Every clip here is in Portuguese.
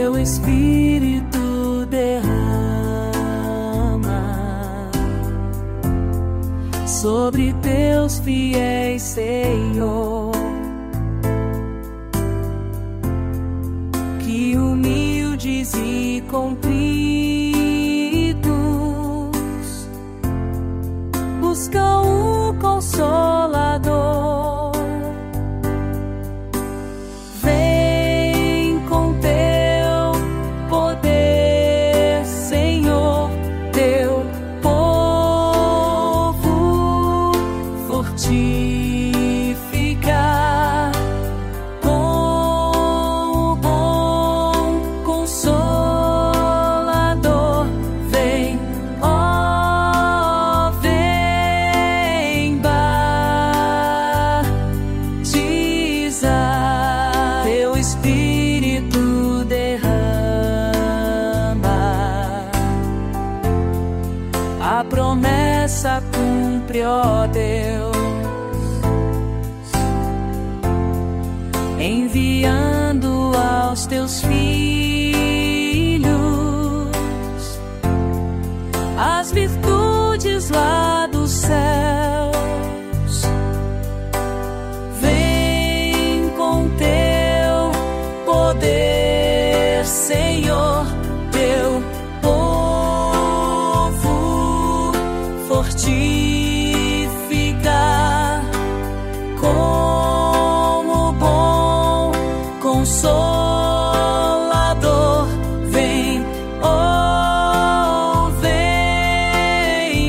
Teu Espírito derrama sobre teus fiéis, Senhor, que humildes e contritos buscam o Consolador. Vem com teu poder, Senhor, teu povo fortificar com o bom Consolador. Vem, ó, vem batizar. Teu Espírito derrama, a promessa cumpre, ó Deus, enviando aos teus filhos as virtudes lá dos céus. Vem com teu poder, Senhor, teu povo fortificar como bom Consolador. Vem, oh, vem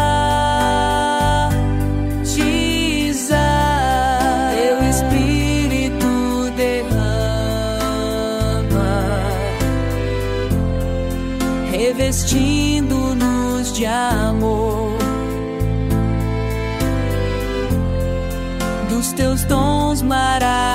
batizar. Teu Espírito derrama, revestindo-nos de amor, dos teus dons maravilhosos